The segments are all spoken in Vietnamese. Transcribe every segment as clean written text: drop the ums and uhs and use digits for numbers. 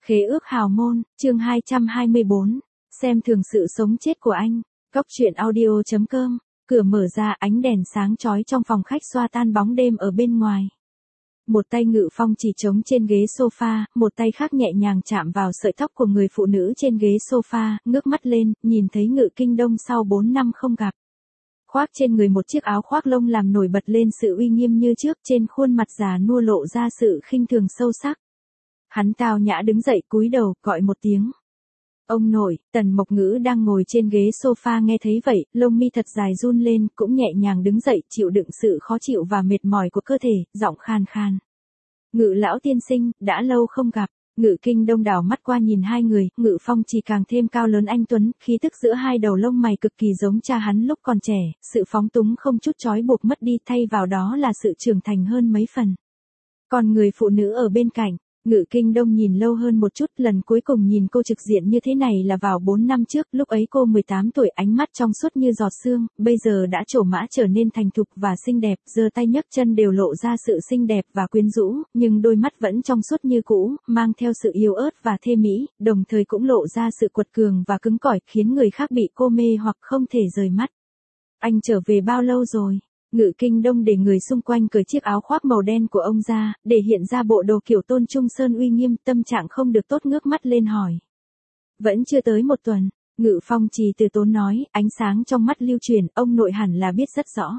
Khế ước hào môn, chương 224, xem thường sự sống chết của anh. Góc truyện audio.com, cửa mở ra, ánh đèn sáng chói trong phòng khách xoa tan bóng đêm ở bên ngoài. Một tay Ngự Phong chỉ trống trên ghế sofa, một tay khác nhẹ nhàng chạm vào sợi tóc của người phụ nữ trên ghế sofa, ngước mắt lên, nhìn thấy Ngự Kinh Đông sau 4 năm không gặp. Khoác trên người một chiếc áo khoác lông làm nổi bật lên sự uy nghiêm như trước, trên khuôn mặt già nua lộ ra sự khinh thường sâu sắc. Hắn tao nhã đứng dậy cúi đầu, gọi một tiếng. Ông nội. Tần Mộc Ngữ đang ngồi trên ghế sofa nghe thấy vậy, lông mi thật dài run lên, cũng nhẹ nhàng đứng dậy, chịu đựng sự khó chịu và mệt mỏi của cơ thể, giọng khan khan. Ngự lão tiên sinh, đã lâu không gặp. Ngự Kinh Đông đảo mắt qua nhìn hai người, Ngự Phong chỉ càng thêm cao lớn anh tuấn, khí tức giữa hai đầu lông mày cực kỳ giống cha hắn lúc còn trẻ, sự phóng túng không chút trói buộc mất đi, thay vào đó là sự trưởng thành hơn mấy phần. Còn người phụ nữ ở bên cạnh, Ngự Kinh Đông nhìn lâu hơn một chút, lần cuối cùng nhìn cô trực diện như thế này là vào 4 năm trước, lúc ấy cô 18 tuổi, ánh mắt trong suốt như giọt sương, bây giờ đã trổ mã trở nên thành thục và xinh đẹp, giơ tay nhấc chân đều lộ ra sự xinh đẹp và quyến rũ, nhưng đôi mắt vẫn trong suốt như cũ, mang theo sự yếu ớt và thê mỹ, đồng thời cũng lộ ra sự quật cường và cứng cỏi, khiến người khác bị cô mê hoặc không thể rời mắt. Anh trở về bao lâu rồi? Ngự Kinh Đông để người xung quanh cởi chiếc áo khoác màu đen của ông ra, để hiện ra bộ đồ kiểu Tôn Trung Sơn uy nghiêm, tâm trạng không được tốt, ngước mắt lên hỏi. Vẫn chưa tới một tuần, Ngự Phong Trì từ tốn nói, ánh sáng trong mắt lưu truyền, ông nội hẳn là biết rất rõ.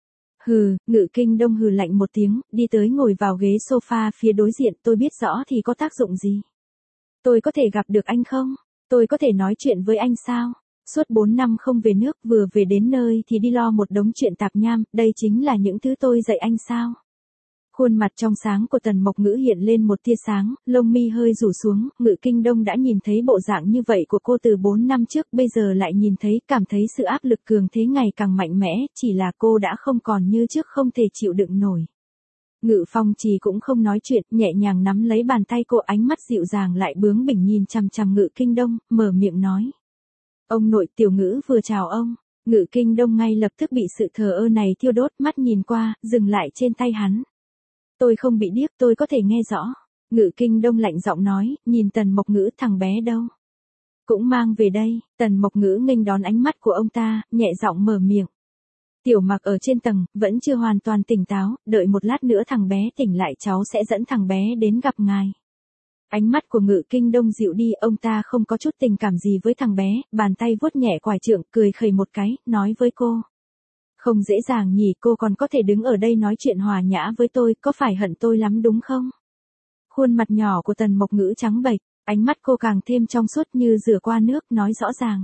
Hừ. Ngự Kinh Đông hừ lạnh một tiếng, đi tới ngồi vào ghế sofa phía đối diện, tôi biết rõ thì có tác dụng gì? Tôi có thể gặp được anh không? Tôi có thể nói chuyện với anh sao? Suốt 4 năm không về nước, vừa về đến nơi thì đi lo một đống chuyện tạp nham, đây chính là những thứ tôi dạy anh sao? Khuôn mặt trong sáng của Tần Mộc Ngữ hiện lên một tia sáng, lông mi hơi rủ xuống, Ngự Kinh Đông đã nhìn thấy bộ dạng như vậy của cô từ 4 năm trước, bây giờ lại nhìn thấy, cảm thấy sự áp lực cường thế ngày càng mạnh mẽ, chỉ là cô đã không còn như trước, không thể chịu đựng nổi. Ngự Phong Trì cũng không nói chuyện, nhẹ nhàng nắm lấy bàn tay cô, ánh mắt dịu dàng lại bướng bỉnh nhìn chằm chằm Ngự Kinh Đông, mở miệng nói. Ông nội, Tiểu Ngữ vừa chào ông. Ngự Kinh Đông ngay lập tức bị sự thờ ơ này thiêu đốt, mắt nhìn qua, dừng lại trên tay hắn. Tôi không bị điếc, tôi có thể nghe rõ. Ngự Kinh Đông lạnh giọng nói, nhìn Tần Mộc Ngữ, thằng bé đâu? Cũng mang về đây. Tần Mộc Ngữ nghênh đón ánh mắt của ông ta, nhẹ giọng mở miệng. Tiểu Mặc ở trên tầng, vẫn chưa hoàn toàn tỉnh táo, đợi một lát nữa thằng bé tỉnh lại cháu sẽ dẫn thằng bé đến gặp ngài. Ánh mắt của Ngự Kinh Đông dịu đi, ông ta không có chút tình cảm gì với thằng bé, bàn tay vuốt nhẹ quải trượng, cười khẩy một cái, nói với cô. Không dễ dàng nhỉ, cô còn có thể đứng ở đây nói chuyện hòa nhã với tôi, có phải hận tôi lắm đúng không? Khuôn mặt nhỏ của Tần Mộc Ngữ trắng bệch, ánh mắt cô càng thêm trong suốt như rửa qua nước, nói rõ ràng.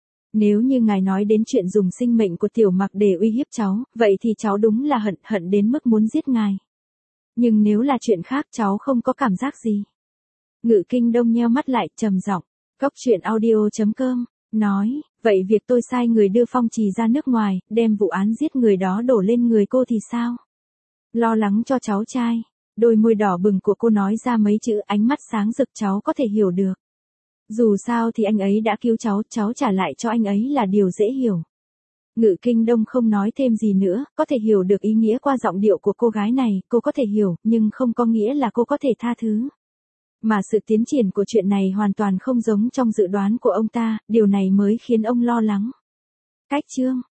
Nếu như ngài nói đến chuyện dùng sinh mệnh của Tiểu Mặc để uy hiếp cháu, vậy thì cháu đúng là hận đến mức muốn giết ngài. Nhưng nếu là chuyện khác cháu không có cảm giác gì. Ngự Kinh Đông nheo mắt lại, trầm giọng. Góc truyện audio.com, nói, vậy việc tôi sai người đưa Phong Trì ra nước ngoài, đem vụ án giết người đó đổ lên người cô thì sao? Lo lắng cho cháu trai. Đôi môi đỏ bừng của cô nói ra mấy chữ, ánh mắt sáng rực, cháu có thể hiểu được. Dù sao thì anh ấy đã cứu cháu trả lại cho anh ấy là điều dễ hiểu. Ngự Kinh Đông không nói thêm gì nữa, có thể hiểu được ý nghĩa qua giọng điệu của cô gái này, cô có thể hiểu, nhưng không có nghĩa là cô có thể tha thứ. Mà sự tiến triển của chuyện này hoàn toàn không giống trong dự đoán của ông ta, điều này mới khiến ông lo lắng. Cách chương